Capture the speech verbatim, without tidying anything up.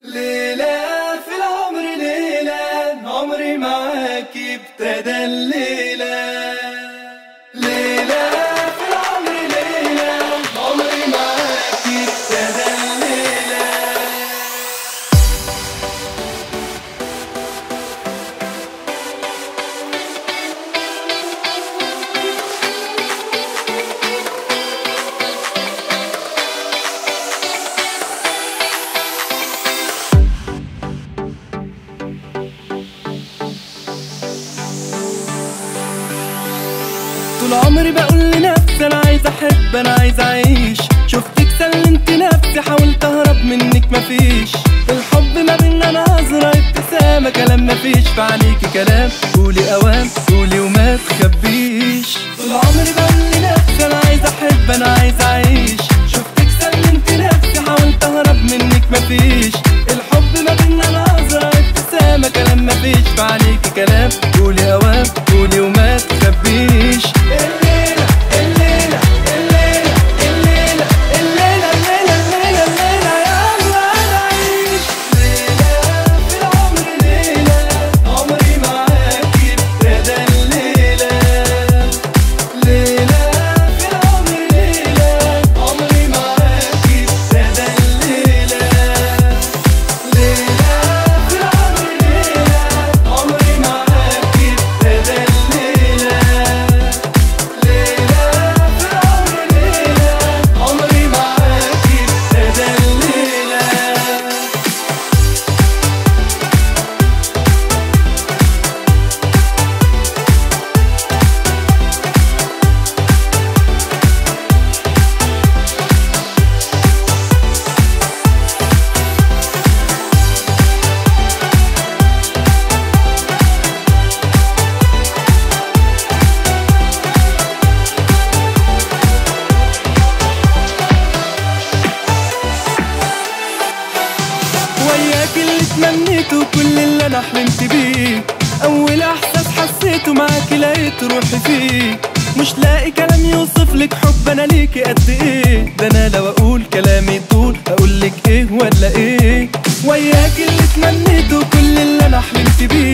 ليلة في العمر، ليلة عمري معاكي ابتدى الليلة. ليلة في العمر، ليلة عمري معاكي ابتدى الليلة. طول عمري بقول لنفسي انا عايز احب، انا عايز اعيش. شفتك سلمت نفسي، حاولت اهرب منك مفيش. الحب ما بينا نظرة ابتسامة، كلام مفيش في عينيكي كلام. قولي اوام قولي وما تخبيش. طول عمري بقول لنفسي انا عايز احب، انا عايز اعيش. شفتك سلمت نفسي، حاولت اهرب منك مفيش. الحب ما بينا نظرة ابتسامة، كلام مفيش في عينيكي كلام. قولي اوام قولي وما تخبيش. وياك اللي تمنيته، كل اللي انا حلمت بيه. اول احساس حسيته معاكي لقيت روحي فيه. مش لاقي كلام يوصفلك حب انا ليكي قد ايه. ده انا لو اقول كلامي طول اقولك ايه ولا ايه. وياك اللي تمنيته، كل اللي انا حلمت بيه.